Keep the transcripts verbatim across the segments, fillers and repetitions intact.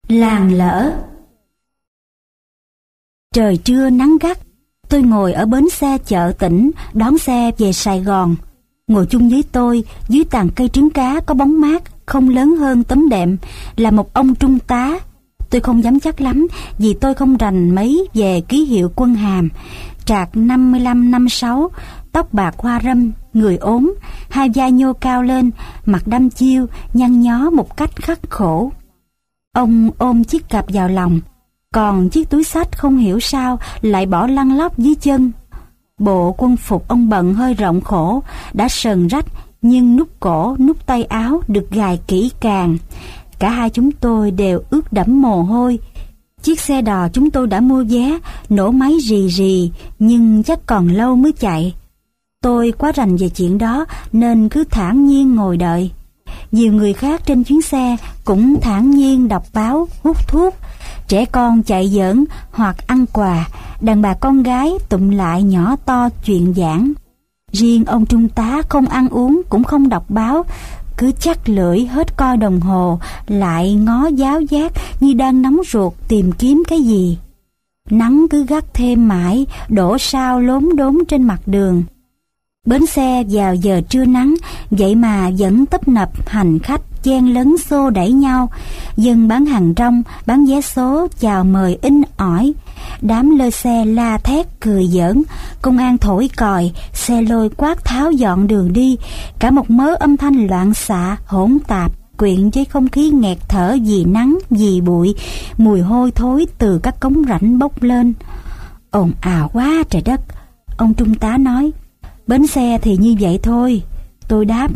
Làng lỡ. Trời trưa nắng gắt, tôi ngồi ở bến xe chợ tỉnh đón xe về Sài Gòn. Ngồi chung với tôi dưới tàn cây trứng cá có bóng mát không lớn hơn tấm đệm là một ông trung tá. Tôi không dám chắc lắm vì tôi không rành mấy về ký hiệu quân hàm. Trạc năm mươi lăm năm sáu, tóc bạc hoa râm, người ốm, hai vai nhô cao lên, mặt đăm chiêu, nhăn nhó một cách khắc khổ. Ông ôm chiếc cặp vào lòng, còn chiếc túi xách không hiểu sao lại bỏ lăn lóc dưới chân. Bộ quân phục ông bận hơi rộng khổ, đã sờn rách, nhưng nút cổ, nút tay áo được gài kỹ càng. Cả hai chúng tôi đều ướt đẫm mồ hôi. Chiếc xe đò chúng tôi đã mua vé, nổ máy rì rì, nhưng chắc còn lâu mới chạy. Tôi quá rành về chuyện đó nên cứ thản nhiên ngồi đợi. Nhiều người khác trên chuyến xe cũng thản nhiên đọc báo, hút thuốc. Trẻ con chạy giỡn hoặc ăn quà, đàn bà con gái tụm lại nhỏ to chuyện giảng. Riêng ông trung tá không ăn uống cũng không đọc báo, cứ chắc lưỡi hết coi đồng hồ, lại ngó giáo giác như đang nóng ruột tìm kiếm cái gì. Nắng cứ gắt thêm mãi, đổ sao lốm đốm trên mặt đường. Bến xe vào giờ trưa nắng, vậy mà vẫn tấp nập hành khách chen lấn xô đẩy nhau. Dân bán hàng rong, bán vé số chào mời in ỏi. Đám lơ xe la thét cười giỡn, công an thổi còi, xe lôi quát tháo dọn đường đi. Cả một mớ âm thanh loạn xạ, hỗn tạp, quyện với không khí nghẹt thở vì nắng, vì bụi, mùi hôi thối từ các cống rãnh bốc lên. Ồn ào quá trời đất, ông trung tá nói. Bến xe thì như vậy thôi, tôi đáp.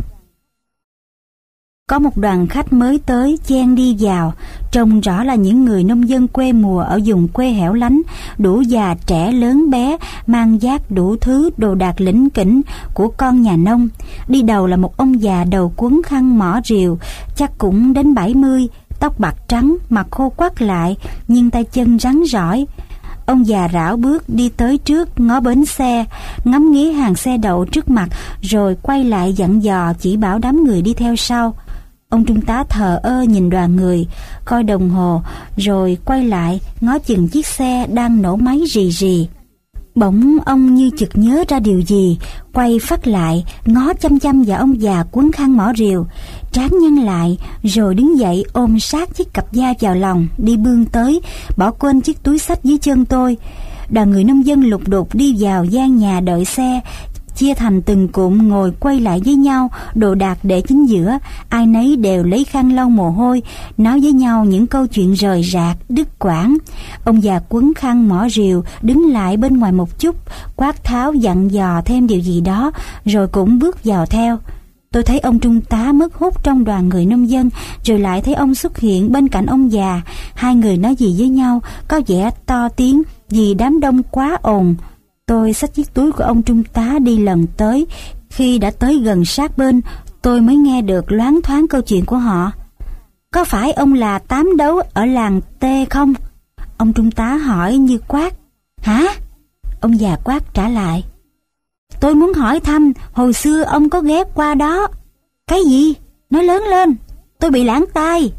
Có một đoàn khách mới tới chen đi vào, trông rõ là những người nông dân quê mùa ở vùng quê hẻo lánh, đủ già trẻ lớn bé, mang vác đủ thứ đồ đạc lỉnh kỉnh của con nhà nông. Đi đầu là một ông già đầu quấn khăn mỏ rìu, chắc cũng đến bảy mươi, tóc bạc trắng, mặt khô quắt lại, nhưng tay chân rắn rỏi. Ông già rảo bước đi tới trước ngó bến xe, ngắm nghía hàng xe đậu trước mặt, rồi quay lại dặn dò chỉ bảo đám người đi theo sau. Ông trung tá thờ ơ nhìn đoàn người, coi đồng hồ, rồi quay lại ngó chừng chiếc xe đang nổ máy rì rì. Bỗng ông như chực nhớ ra điều gì, quay phắt lại, ngó chăm chăm vào ông già quấn khăn mỏ rìu, trán nhăn lại, rồi đứng dậy ôm sát chiếc cặp da vào lòng, đi bươn tới, bỏ quên chiếc túi xách dưới chân tôi. Đoàn người nông dân lục đục đi vào gian nhà đợi xe, chia thành từng cụm ngồi quay lại với nhau, đồ đạc để chính giữa, ai nấy đều lấy khăn lau mồ hôi, nói với nhau những câu chuyện rời rạc, đứt quãng. Ông già quấn khăn mỏ rìu đứng lại bên ngoài một chút, quát tháo dặn dò thêm điều gì đó, rồi cũng bước vào theo. Tôi thấy ông trung tá mất hút trong đoàn người nông dân, rồi lại thấy ông xuất hiện bên cạnh ông già. Hai người nói gì với nhau, có vẻ to tiếng vì đám đông quá ồn. Tôi xách chiếc túi của ông trung tá đi lần tới. Khi đã tới gần sát bên, tôi mới nghe được loáng thoáng câu chuyện của họ. Có phải ông là tám đấu ở làng T không? Ông trung tá hỏi như quát. Hả? Ông già quát trả lại. Tôi muốn hỏi thăm hồi xưa ông có ghé qua đó. Cái gì? Nói lớn lên, tôi bị lãng tai.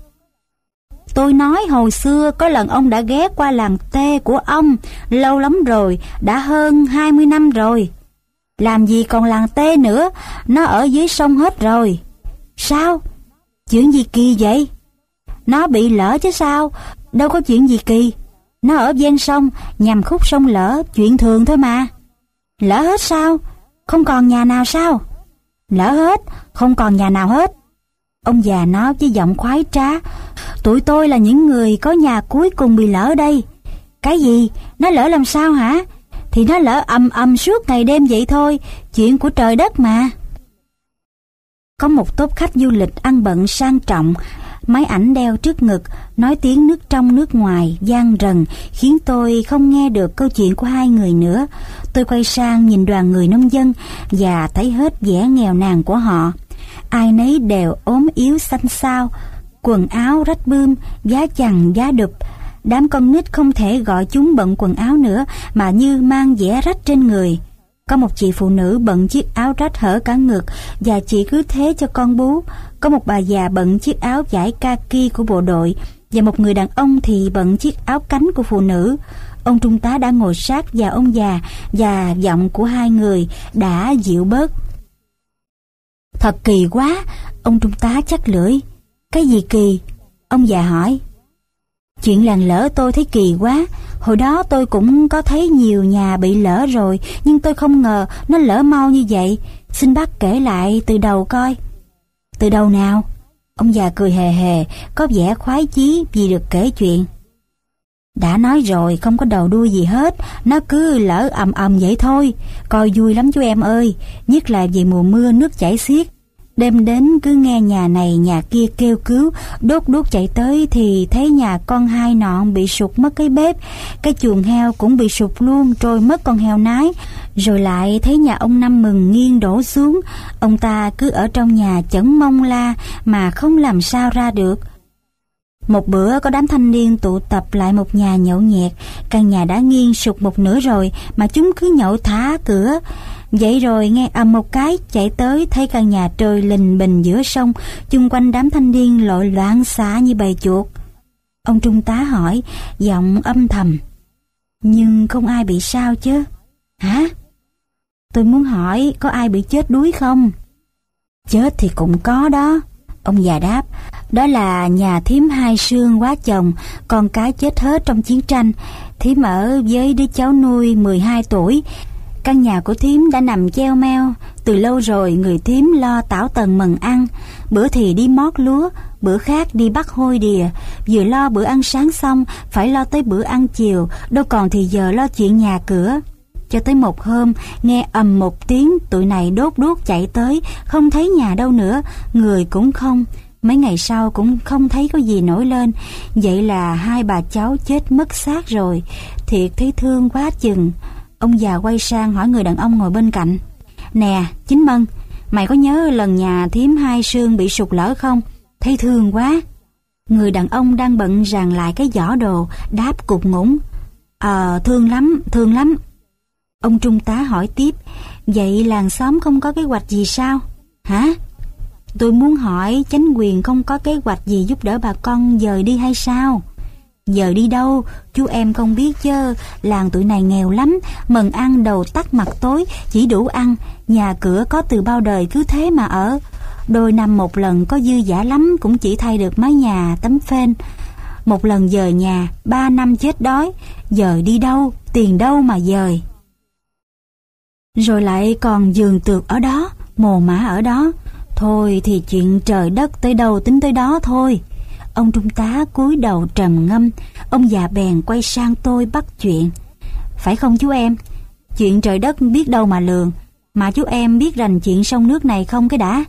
Tôi nói hồi xưa có lần ông đã ghé qua làng T của ông, lâu lắm rồi, đã hơn hai mươi năm rồi. Làm gì còn làng T nữa, nó ở dưới sông hết rồi. Sao? Chuyện gì kỳ vậy? Nó bị lỡ chứ sao, đâu có chuyện gì kỳ. Nó ở ven sông, nhằm khúc sông lỡ, chuyện thường thôi mà. Lỡ hết sao? Không còn nhà nào sao? Lỡ hết, không còn nhà nào hết. Ông già nói với giọng khoái trá. Tụi tôi là những người có nhà cuối cùng bị lỡ đây. Cái gì? Nó lỡ làm sao hả? Thì nó lỡ ầm ầm suốt ngày đêm vậy thôi, chuyện của trời đất mà. Có một tốp khách du lịch ăn bận sang trọng, máy ảnh đeo trước ngực, nói tiếng nước trong nước ngoài vang rần, khiến tôi không nghe được câu chuyện của hai người nữa. Tôi quay sang nhìn đoàn người nông dân và thấy hết vẻ nghèo nàn của họ. Ai nấy đều ốm yếu xanh xao, quần áo rách bươm, giá chằng giá đụp. Đám con nít không thể gọi chúng bận quần áo nữa, mà như mang vẻ rách trên người. Có một chị phụ nữ bận chiếc áo rách hở cả ngực và chị cứ thế cho con bú. Có một bà già bận chiếc áo vải kaki của bộ đội và một người đàn ông thì bận chiếc áo cánh của phụ nữ. Ông trung tá đã ngồi sát vào ông già và giọng của hai người đã dịu bớt. Thật kỳ quá, ông trung tá chắc lưỡi. Cái gì kỳ? Ông già hỏi. Chuyện làng lỡ tôi thấy kỳ quá. Hồi đó tôi cũng có thấy nhiều nhà bị lỡ rồi, nhưng tôi không ngờ nó lỡ mau như vậy. Xin bác kể lại từ đầu coi. Từ đầu nào? Ông già cười hề hề, có vẻ khoái chí vì được kể chuyện. Đã nói rồi, không có đầu đuôi gì hết, nó cứ lỡ ầm ầm vậy thôi. Coi vui lắm chú em ơi, nhất là về mùa mưa nước chảy xiết. Đêm đến cứ nghe nhà này nhà kia kêu cứu, đốt đuốc chạy tới thì thấy nhà con hai nọn bị sụt mất cái bếp, cái chuồng heo cũng bị sụt luôn, trôi mất con heo nái. Rồi lại thấy nhà ông Năm Mừng nghiêng đổ xuống, ông ta cứ ở trong nhà chẩn mông la mà không làm sao ra được. Một bữa có đám thanh niên tụ tập lại một nhà nhậu nhẹt, căn nhà đã nghiêng sụt một nửa rồi mà chúng cứ nhậu thả cửa. Vậy rồi nghe ầm một cái, chạy tới thấy căn nhà trôi lình bình giữa sông, chung quanh đám thanh niên lội loạn xạ như bầy chuột. Ông trung tá hỏi, giọng âm thầm. Nhưng không ai bị sao chứ? Hả? Tôi muốn hỏi có ai bị chết đuối không? Chết thì cũng có đó. Ông già đáp, đó là nhà thím Hai Sương quá chồng, con cái chết hết trong chiến tranh. Thím ở với đứa cháu nuôi mười hai tuổi. Căn nhà của thím đã nằm cheo meo, từ lâu rồi người thím lo tảo tần mần ăn. Bữa thì đi mót lúa, bữa khác đi bắt hôi đìa. Vừa lo bữa ăn sáng xong, phải lo tới bữa ăn chiều, đâu còn thì giờ lo chuyện nhà cửa. Cho tới một hôm, nghe ầm một tiếng, tụi này đốt đuốc chạy tới, không thấy nhà đâu nữa, người cũng không. Mấy ngày sau cũng không thấy có gì nổi lên. Vậy là hai bà cháu chết mất xác rồi. Thiệt thấy thương quá chừng. Ông già quay sang hỏi người đàn ông ngồi bên cạnh. Nè, Chính Mân, mày có nhớ lần nhà thím Hai Sương bị sụt lở không? Thấy thương quá. Người đàn ông đang bận ràng lại cái giỏ đồ, đáp cục ngủng. Ờ, thương lắm, thương lắm. Ông trung tá hỏi tiếp, vậy làng xóm không có kế hoạch gì sao? Hả? Tôi muốn hỏi chánh quyền không có kế hoạch gì giúp đỡ bà con dời đi hay sao? Giờ đi đâu, chú em không biết chứ, làng tụi này nghèo lắm, mần ăn đầu tắt mặt tối, chỉ đủ ăn, nhà cửa có từ bao đời cứ thế mà ở. Đôi năm một lần có dư dả lắm cũng chỉ thay được mái nhà, tấm phên. Một lần dời nhà, ba năm chết đói, giờ đi đâu, tiền đâu mà dời. Rồi lại còn giường tược ở đó, mồ mả ở đó. Thôi thì chuyện trời đất tới đâu tính tới đó thôi. Ông trung tá cúi đầu trầm ngâm. Ông già bèn quay sang tôi bắt chuyện. Phải không chú em? Chuyện trời đất biết đâu mà lường. Mà chú em biết rành chuyện sông nước này không cái đã?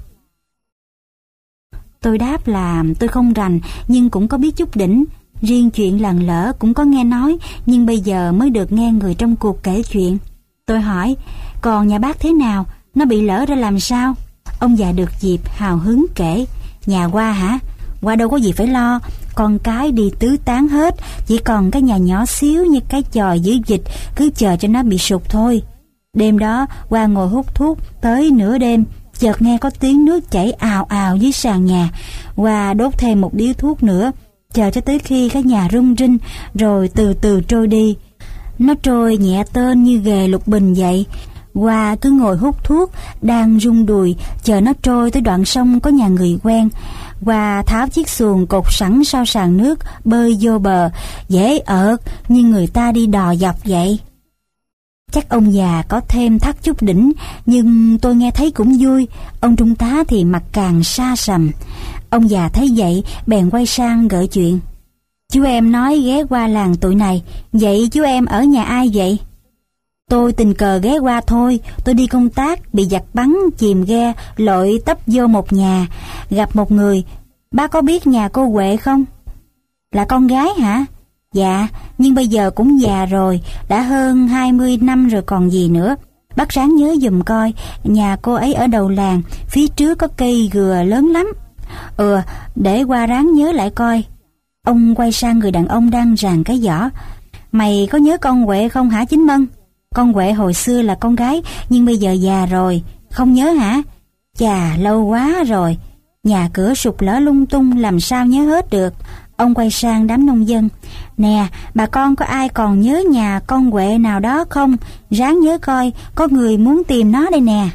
Tôi đáp là tôi không rành, nhưng cũng có biết chút đỉnh. Riêng chuyện làng lỡ cũng có nghe nói, nhưng bây giờ mới được nghe người trong cuộc kể chuyện. Tôi hỏi, còn nhà bác thế nào? Nó bị lỡ ra làm sao? Ông già được dịp hào hứng kể. Nhà qua hả? Qua đâu có gì phải lo, con cái đi tứ tán hết, chỉ còn cái nhà nhỏ xíu như cái chòi dưới dịch, cứ chờ cho nó bị sụt thôi. Đêm đó qua ngồi hút thuốc tới nửa đêm, chợt nghe có tiếng nước chảy ào ào dưới sàn nhà. Qua đốt thêm một điếu thuốc nữa, chờ cho tới khi cái nhà rung rinh, rồi từ từ trôi đi. Nó trôi nhẹ tênh như ghề lục bình vậy. Qua cứ ngồi hút thuốc, đang rung đùi, chờ nó trôi tới đoạn sông có nhà người quen. Qua tháo chiếc xuồng cột sẵn sau sàn nước, bơi vô bờ, dễ ợt như người ta đi đò dọc vậy. Chắc ông già có thêm thắt chút đỉnh, nhưng tôi nghe thấy cũng vui. Ông trung tá thì mặt càng xa sầm. Ông già thấy vậy, bèn quay sang gợi chuyện. Chú em nói ghé qua làng tụi này, vậy chú em ở nhà ai vậy? Tôi tình cờ ghé qua thôi, tôi đi công tác, bị giặc bắn, chìm ghe, lội tấp vô một nhà, gặp một người. Bác có biết nhà cô Huệ không? Là con gái hả? Dạ, nhưng bây giờ cũng già rồi, đã hơn hai mươi năm rồi còn gì nữa. Bác ráng nhớ giùm coi, nhà cô ấy ở đầu làng, phía trước có cây gừa lớn lắm. Ừ, để qua ráng nhớ lại coi. Ông quay sang người đàn ông đang ràng cái giỏ. Mày có nhớ con Huệ không hả Chính Mân? Con Huệ hồi xưa là con gái, nhưng bây giờ già rồi, không nhớ hả? Chà, lâu quá rồi, nhà cửa sụt lở lung tung làm sao nhớ hết được. Ông quay sang đám nông dân. Nè, bà con có ai còn nhớ nhà con Huệ nào đó không? Ráng nhớ coi, có người muốn tìm nó đây nè.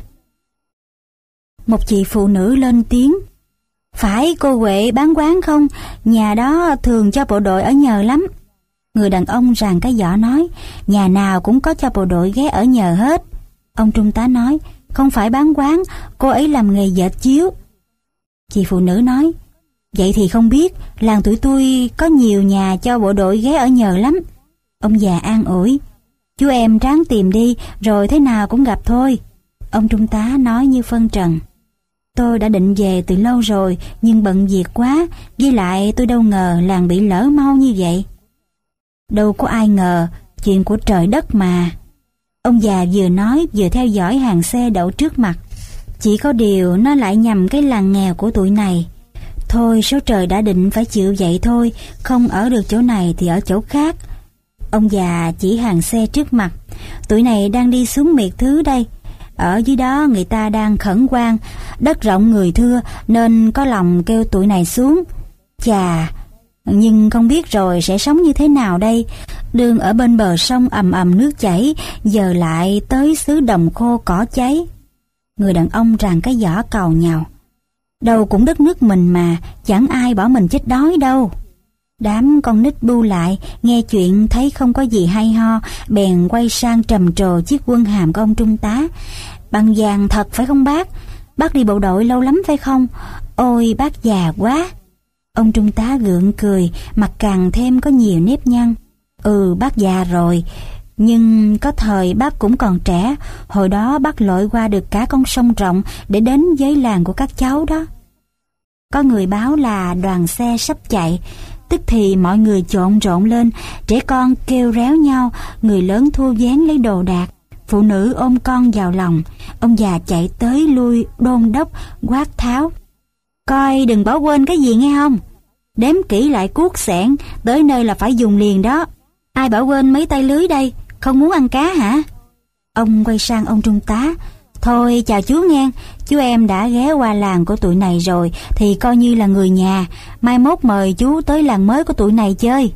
Một chị phụ nữ lên tiếng. Phải cô Huệ bán quán không? Nhà đó thường cho bộ đội ở nhờ lắm. Người đàn ông ràng cái giỏ nói. Nhà nào cũng có cho bộ đội ghé ở nhờ hết. Ông trung tá nói. Không phải bán quán, cô ấy làm nghề dệt chiếu. Chị phụ nữ nói. Vậy thì không biết, làng tụi tôi có nhiều nhà cho bộ đội ghé ở nhờ lắm. Ông già an ủi. Chú em ráng tìm đi, rồi thế nào cũng gặp thôi. Ông trung tá nói như phân trần. Tôi đã định về từ lâu rồi, nhưng bận việc quá, với lại tôi đâu ngờ làng bị lỡ mau như vậy. Đâu có ai ngờ, chuyện của trời đất mà. Ông già vừa nói vừa theo dõi hàng xe đậu trước mặt. Chỉ có điều nó lại nhằm cái làng nghèo của tụi này. Thôi số trời đã định phải chịu vậy thôi, không ở được chỗ này thì ở chỗ khác. Ông già chỉ hàng xe trước mặt. Tụi này đang đi xuống miệt thứ đây. Ở dưới đó người ta đang khẩn hoang, đất rộng người thưa nên có lòng kêu tụi này xuống. Chà, nhưng không biết rồi sẽ sống như thế nào đây. Đường ở bên bờ sông ầm ầm nước chảy, giờ lại tới xứ đồng khô cỏ cháy. Người đàn ông ràng cái giỏ càu nhàu. Đâu cũng đất nước mình mà, chẳng ai bỏ mình chết đói đâu. Đám con nít bu lại, nghe chuyện thấy không có gì hay ho, bèn quay sang trầm trồ chiếc quân hàm của ông trung tá. Bằng vàng thật phải không bác? Bác đi bộ đội lâu lắm phải không? Ôi bác già quá. Ông trung tá gượng cười, mặt càng thêm có nhiều nếp nhăn. Ừ bác già rồi, nhưng có thời bác cũng còn trẻ. Hồi đó bác lội qua được cả con sông rộng để đến với làng của các cháu đó. Có người báo là đoàn xe sắp chạy. Tức thì mọi người trộn rộn lên, trẻ con kêu réo nhau, người lớn thu vén lấy đồ đạc, phụ nữ ôm con vào lòng. Ông già chạy tới lui đôn đốc quát tháo. Coi đừng bỏ quên cái gì nghe không? Đếm kỹ lại cuốc xẻng, tới nơi là phải dùng liền đó. Ai bỏ quên mấy tay lưới đây? Không muốn ăn cá hả? Ông quay sang ông trung tá. Thôi chào chú nghe, chú em đã ghé qua làng của tụi này rồi thì coi như là người nhà, mai mốt mời chú tới làng mới của tụi này chơi.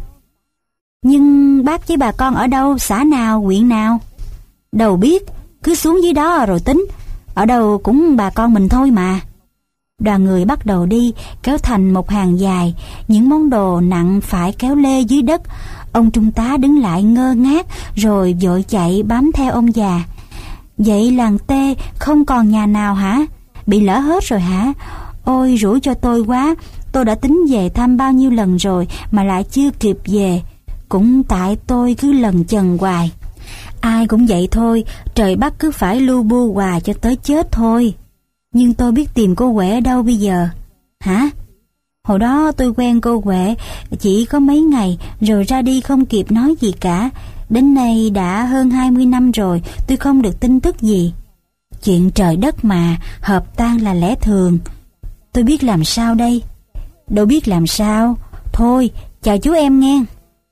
Nhưng bác với bà con ở đâu, xã nào, huyện nào? Đâu biết, cứ xuống dưới đó rồi tính, ở đâu cũng bà con mình thôi mà. Đoàn người bắt đầu đi, kéo thành một hàng dài, những món đồ nặng phải kéo lê dưới đất. Ông trung tá đứng lại ngơ ngác rồi vội chạy bám theo ông già. Vậy làng Tê không còn nhà nào hả? Bị lỡ hết rồi hả? Ôi rủi cho tôi quá, tôi đã tính về thăm bao nhiêu lần rồi mà lại chưa kịp về. Cũng tại tôi cứ lần chần hoài. Ai cũng vậy thôi, trời bắt cứ phải lu bu hoài cho tới chết thôi. Nhưng tôi biết tìm cô Huệ ở đâu bây giờ? Hả? Hồi đó tôi quen cô Huệ chỉ có mấy ngày rồi ra đi không kịp nói gì cả. Đến nay đã hơn hai mươi năm rồi, tôi không được tin tức gì. Chuyện trời đất mà, hợp tan là lẽ thường. Tôi biết làm sao đây? Đâu biết làm sao. Thôi, chào chú em nghe.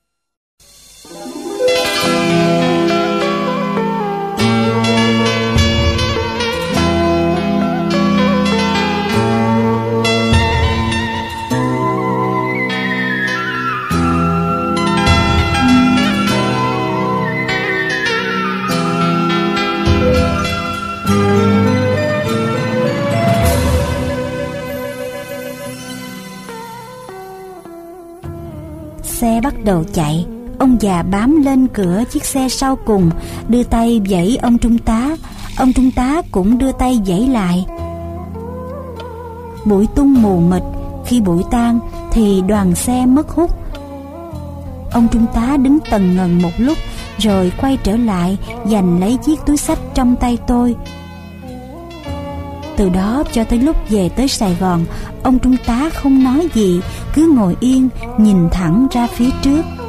Xe bắt đầu chạy, ông già bám lên cửa chiếc xe sau cùng, đưa tay vẫy ông trung tá. Ông trung tá cũng đưa tay vẫy lại. Bụi tung mù mịt, khi bụi tan thì đoàn xe mất hút. Ông trung tá đứng tần ngần một lúc rồi quay trở lại giành lấy chiếc túi xách trong tay tôi. Từ đó cho tới lúc về tới Sài Gòn, ông trung tá không nói gì, cứ ngồi yên nhìn thẳng ra phía trước.